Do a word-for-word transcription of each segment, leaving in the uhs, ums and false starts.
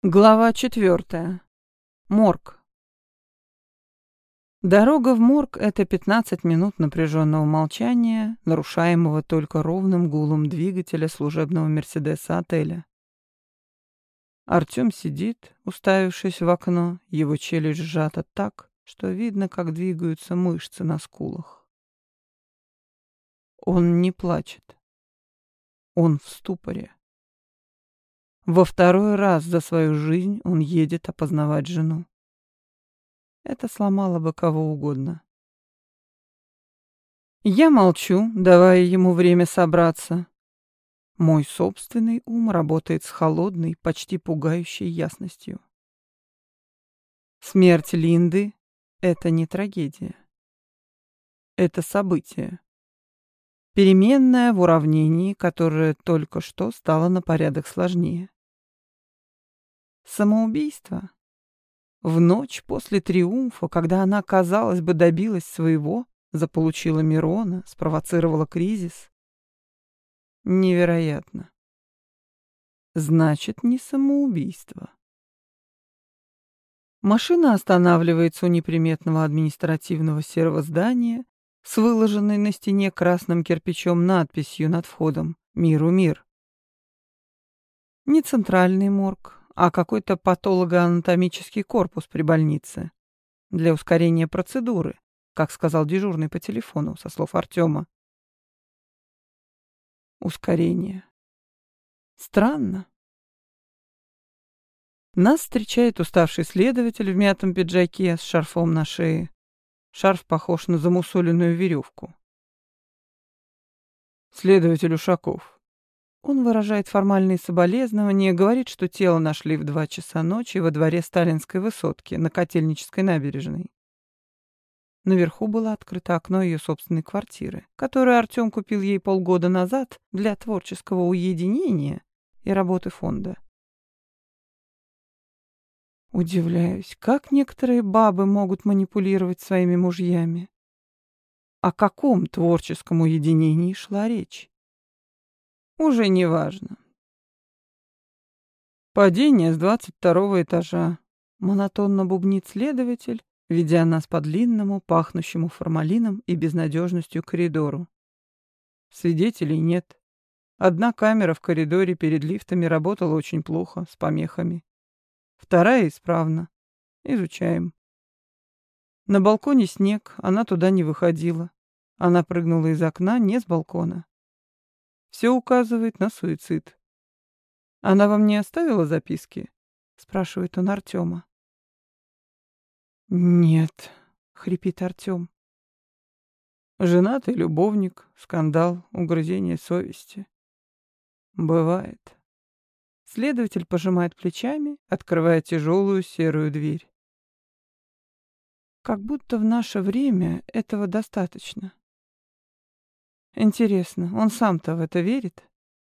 Глава четвертая. Морг. Дорога в морг — это пятнадцать минут напряженного молчания, нарушаемого только ровным гулом двигателя служебного «Мерседеса» отеля. Артем сидит, уставившись в окно, его челюсть сжата так, что видно, как двигаются мышцы на скулах. Он не плачет. Он в ступоре. Во второй раз за свою жизнь он едет опознавать жену. Это сломало бы кого угодно. Я молчу, давая ему время собраться. Мой собственный ум работает с холодной, почти пугающей ясностью. Смерть Линды — это не трагедия. Это событие. Переменная в уравнении, которое только что стало на порядок сложнее. Самоубийство? В ночь после триумфа, когда она, казалось бы, добилась своего, заполучила Мирона, спровоцировала кризис? Невероятно. Значит, не самоубийство. Машина останавливается у неприметного административного серого здания с выложенной на стене красным кирпичом надписью над входом «Миру мир». Не центральный морг, а какой-то патологоанатомический корпус при больнице для ускорения процедуры, как сказал дежурный по телефону, со слов Артема. Ускорение. Странно. Нас встречает уставший следователь в мятом пиджаке с шарфом на шее. Шарф похож на замусоленную веревку. Следователь Ушаков. Он выражает формальные соболезнования, говорит, что тело нашли в два часа ночи во дворе Сталинской высотки на Котельнической набережной. Наверху было открыто окно ее собственной квартиры, которую Артем купил ей полгода назад для творческого уединения и работы фонда. Удивляюсь, как некоторые бабы могут манипулировать своими мужьями. О каком творческом уединении шла речь? Уже не важно. Падение с двадцать второго этажа. Монотонно бубнит следователь, ведя нас по длинному, пахнущему формалином и безнадежностью коридору. Свидетелей нет. Одна камера в коридоре перед лифтами работала очень плохо, с помехами. Вторая исправна. Изучаем. На балконе снег, она туда не выходила. Она прыгнула из окна, не с балкона. Все указывает на суицид. «Она вам не оставила записки?» — спрашивает он Артема. «Нет», — хрипит Артем. Женатый любовник, скандал, угрызение совести. Бывает. Следователь пожимает плечами, открывая тяжелую серую дверь. Как будто в наше время этого достаточно. Интересно, он сам-то в это верит?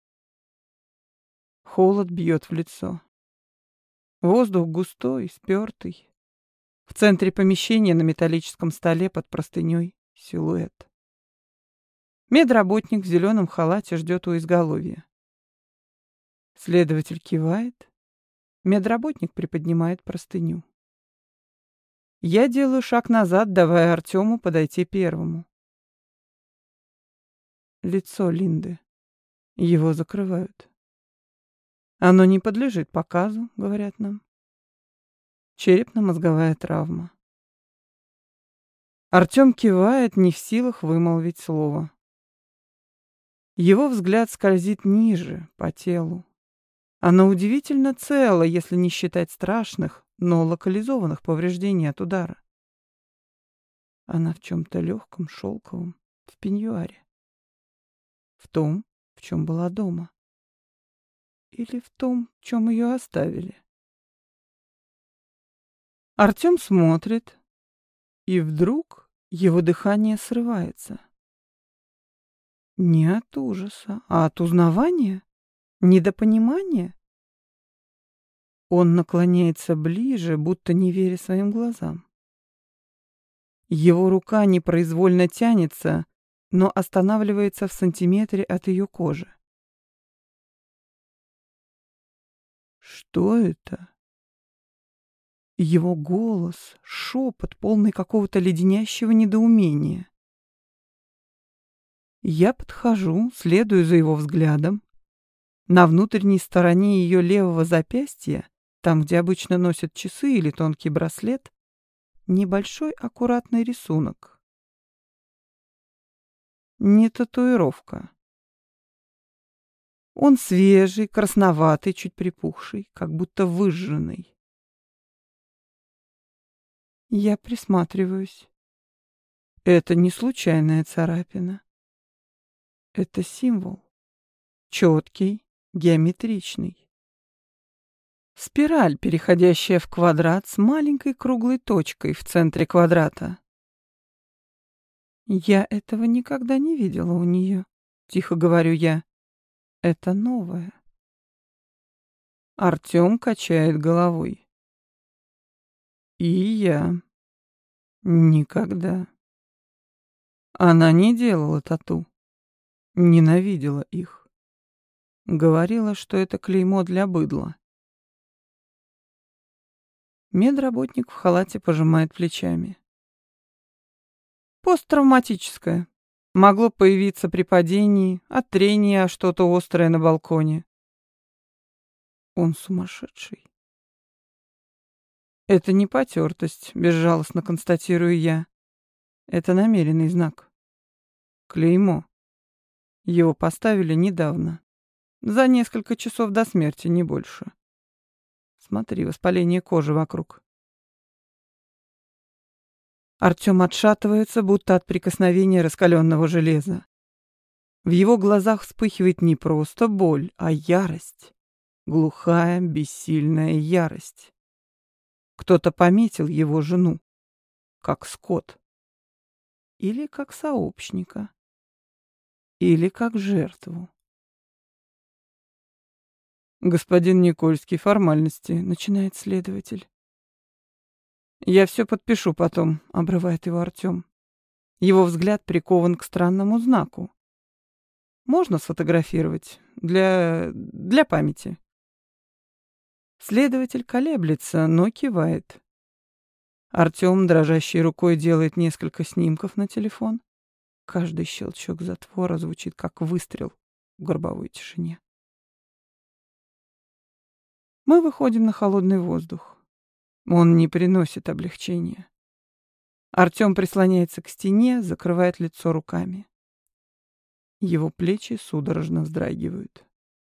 Холод бьет в лицо. Воздух густой, спертый. В центре помещения на металлическом столе под простыней силуэт. Медработник в зеленом халате ждет у изголовья. Следователь кивает. Медработник приподнимает простыню. Я делаю шаг назад, давая Артему подойти первому. Лицо Линды. Его закрывают. Оно не подлежит показу, говорят нам. Черепно-мозговая травма. Артем кивает, не в силах вымолвить слово. Его взгляд скользит ниже, по телу. Оно удивительно цело, если не считать страшных, но локализованных повреждений от удара. Она в чем-то легком, шелковом, в пеньюаре. В том, в чем была дома. Или в том, в чем ее оставили. Артем смотрит, и вдруг его дыхание срывается. Не от ужаса, а от узнавания, недопонимания. Он наклоняется ближе, будто не веря своим глазам. Его рука непроизвольно тянется, но останавливается в сантиметре от ее кожи. Что это? Его голос, шепот, полный какого-то леденящего недоумения. Я подхожу, следую за его взглядом. На внутренней стороне ее левого запястья, там, где обычно носят часы или тонкий браслет, небольшой аккуратный рисунок. Не татуировка. Он свежий, красноватый, чуть припухший, как будто выжженный. Я присматриваюсь. Это не случайная царапина. Это символ. Четкий, геометричный. Спираль, переходящая в квадрат с маленькой круглой точкой в центре квадрата. Я этого никогда не видела у нее, тихо говорю я. Это новое. Артем качает головой. И я. Никогда. Она не делала тату. Ненавидела их. Говорила, что это клеймо для быдла. Медработник в халате пожимает плечами. Посттравматическое. Могло появиться при падении, от трения о что-то острое на балконе. Он сумасшедший. Это не потертость, безжалостно констатирую я. Это намеренный знак. Клеймо. Его поставили недавно. За несколько часов до смерти, не больше. Смотри, воспаление кожи вокруг. Артем отшатывается, будто от прикосновения раскаленного железа. В его глазах вспыхивает не просто боль, а ярость. Глухая, бессильная ярость. Кто-то пометил его жену, как скот. Или как сообщника. Или как жертву. «Господин Никольский, формальности», — начинает следователь. «Я все подпишу потом», — обрывает его Артем. Его взгляд прикован к странному знаку. «Можно сфотографировать? Для... для памяти». Следователь колеблется, но кивает. Артем дрожащей рукой делает несколько снимков на телефон. Каждый щелчок затвора звучит как выстрел в гробовой тишине. Мы выходим на холодный воздух. Он не приносит облегчения. Артем прислоняется к стене, закрывает лицо руками. Его плечи судорожно вздрагивают.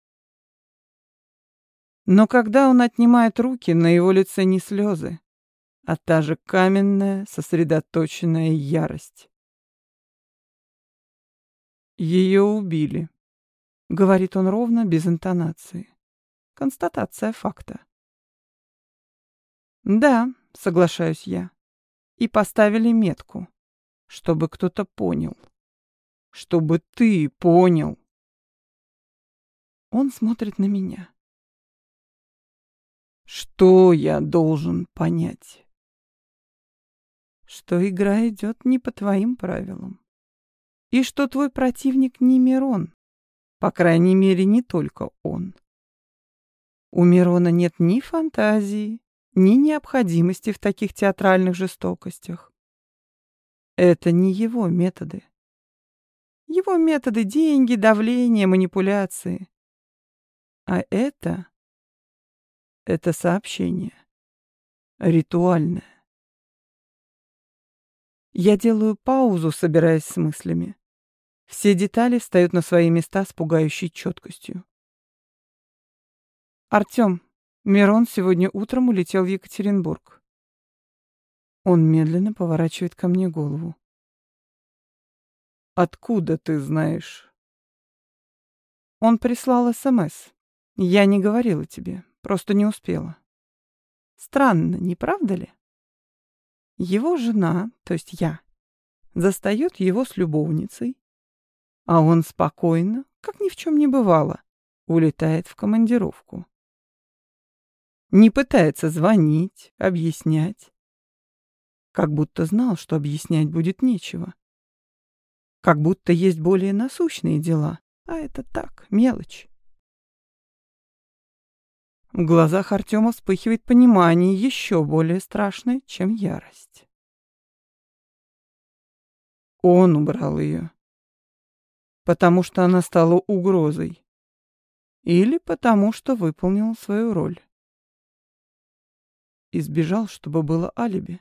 Но когда он отнимает руки, на его лице не слезы, а та же каменная, сосредоточенная ярость. «Ее убили», — говорит он ровно, без интонации. Констатация факта. «Да», — соглашаюсь я, — «и поставили метку, чтобы кто-то понял. Чтобы ты понял». Он смотрит на меня. Что я должен понять? Что игра идет не по твоим правилам. И что твой противник не Мирон. По крайней мере, не только он. У Мирона нет ни фантазии, ни необходимости в таких театральных жестокостях. Это не его методы. Его методы — деньги, давление, манипуляции. А это... это сообщение. Ритуальное. Я делаю паузу, собираясь с мыслями. Все детали встают на свои места с пугающей четкостью. «Артем, Мирон сегодня утром улетел в Екатеринбург». Он медленно поворачивает ко мне голову. «Откуда ты знаешь?» Он прислал СМС. Я не говорила тебе, просто не успела. Странно, не правда ли? Его жена, то есть я, застает его с любовницей, а он спокойно, как ни в чем не бывало, улетает в командировку. Не пытается звонить, объяснять. Как будто знал, что объяснять будет нечего. Как будто есть более насущные дела, а это так, мелочь. В глазах Артема вспыхивает понимание еще более страшное, чем ярость. Он убрал ее, потому что она стала угрозой, или потому что выполнил свою роль. Избежал, чтобы было алиби.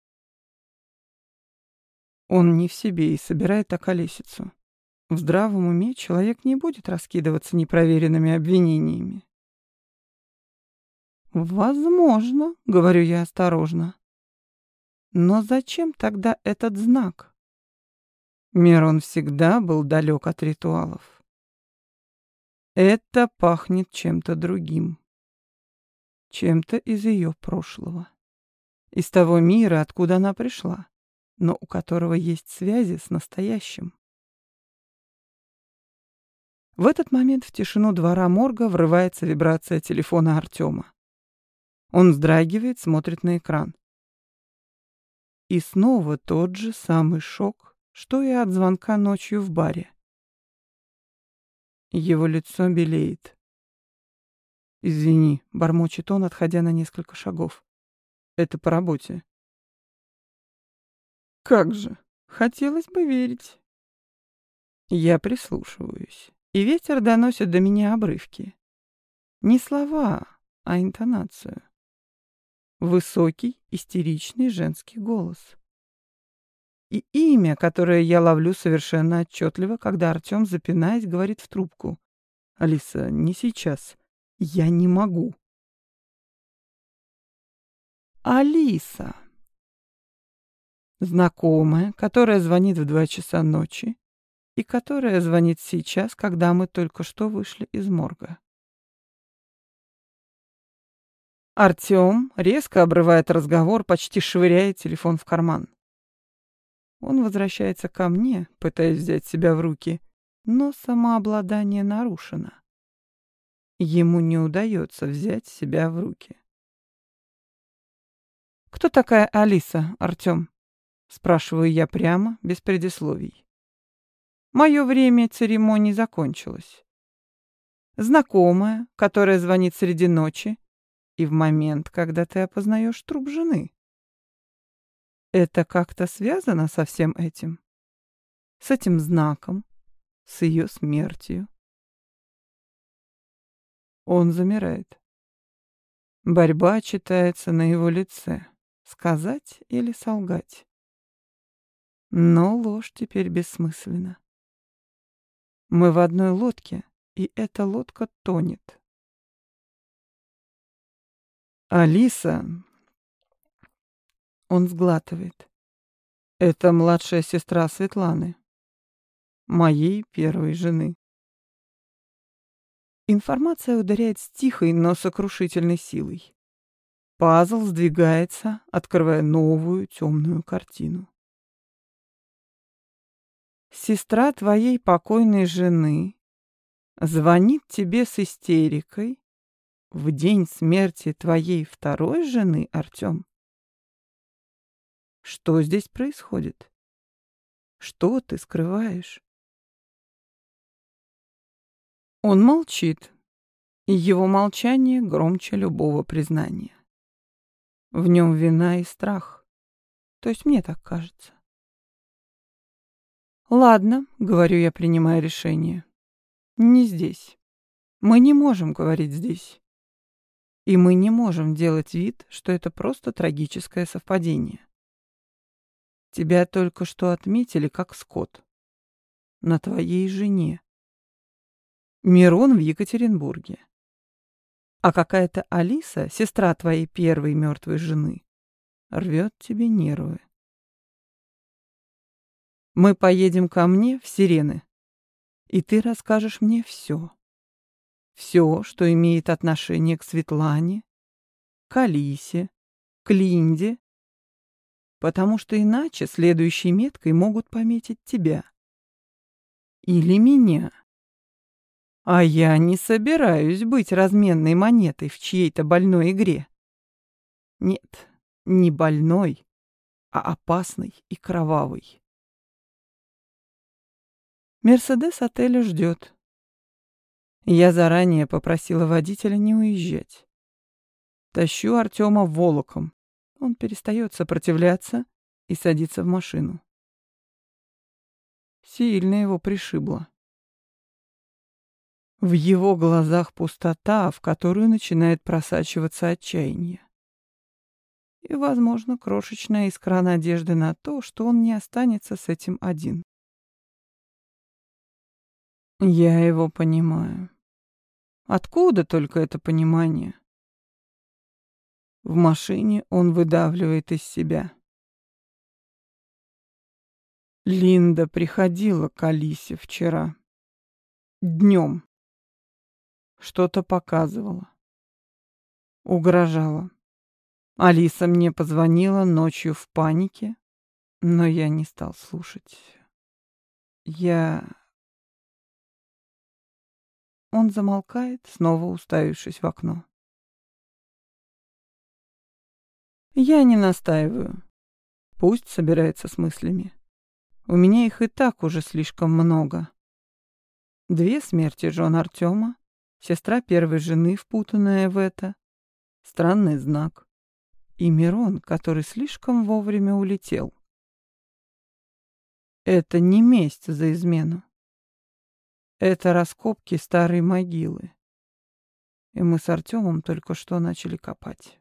Он не в себе и собирает околесицу. В здравом уме человек не будет раскидываться непроверенными обвинениями. «Возможно», — говорю я осторожно. «Но зачем тогда этот знак?» Мирон всегда был далек от ритуалов. Это пахнет чем-то другим. Чем-то из ее прошлого. Из того мира, откуда она пришла, но у которого есть связи с настоящим. В этот момент в тишину двора морга врывается вибрация телефона Артема. Он вздрагивает, смотрит на экран. И снова тот же самый шок, что и от звонка ночью в баре. Его лицо белеет. «Извини», — бормочет он, отходя на несколько шагов. «Это по работе». «Как же, хотелось бы верить». Я прислушиваюсь, и ветер доносит до меня обрывки. Не слова, а интонацию. Высокий, истеричный женский голос. И имя, которое я ловлю совершенно отчетливо, когда Артем, запинаясь, говорит в трубку. «Алиса, не сейчас. Я не могу». Алиса. Знакомая, которая звонит в два часа ночи и которая звонит сейчас, когда мы только что вышли из морга. Артем резко обрывает разговор, почти швыряя телефон в карман. Он возвращается ко мне, пытаясь взять себя в руки, но самообладание нарушено. Ему не удается взять себя в руки. «Кто такая Алиса, Артем?» — спрашиваю я прямо, без предисловий. Мое время церемоний закончилось. Знакомая, которая звонит среди ночи, и в момент, когда ты опознаешь труп жены. Это как-то связано со всем этим? С этим знаком? С ее смертью? Он замирает. Борьба читается на его лице. Сказать или солгать? Но ложь теперь бессмысленна. Мы в одной лодке, и эта лодка тонет. Алиса... Он сглатывает. Это младшая сестра Светланы, моей первой жены. Информация ударяет с тихой, но сокрушительной силой. Пазл сдвигается, открывая новую темную картину. Сестра твоей покойной жены звонит тебе с истерикой в день смерти твоей второй жены, Артем. Что здесь происходит? Что ты скрываешь? Он молчит, и его молчание громче любого признания. В нем вина и страх. То есть мне так кажется. Ладно, говорю я, принимая решение. Не здесь. Мы не можем говорить здесь. И мы не можем делать вид, что это просто трагическое совпадение. Тебя только что отметили как скот. На твоей жене. Мирон в Екатеринбурге. А какая-то Алиса, сестра твоей первой мертвой жены, рвет тебе нервы. Мы поедем ко мне в Сирены, и ты расскажешь мне все. Все, что имеет отношение к Светлане, к Алисе, к Линде, потому что иначе следующей меткой могут пометить тебя. Или меня. А я не собираюсь быть разменной монетой в чьей-то больной игре. Нет, не больной, а опасной и кровавой. Мерседес отеля ждет. Я заранее попросила водителя не уезжать. Тащу Артема волоком. Он перестает сопротивляться и садится в машину. Сильно его пришибло. В его глазах пустота, в которую начинает просачиваться отчаяние. И, возможно, крошечная искра надежды на то, что он не останется с этим один. Я его понимаю. Откуда только это понимание? В машине он выдавливает из себя. Линда приходила к Алисе вчера. Днем. Что-то показывала. Угрожала. Алиса мне позвонила ночью в панике, но я не стал слушать. Я... Он замолкает, снова уставившись в окно. Я не настаиваю. Пусть собирается с мыслями. У меня их и так уже слишком много. Две смерти жен Артема, сестра первой жены, впутанная в это, странный знак, и Мирон, который слишком вовремя улетел. Это не месть за измену. Это раскопки старой могилы. И мы с Артемом только что начали копать.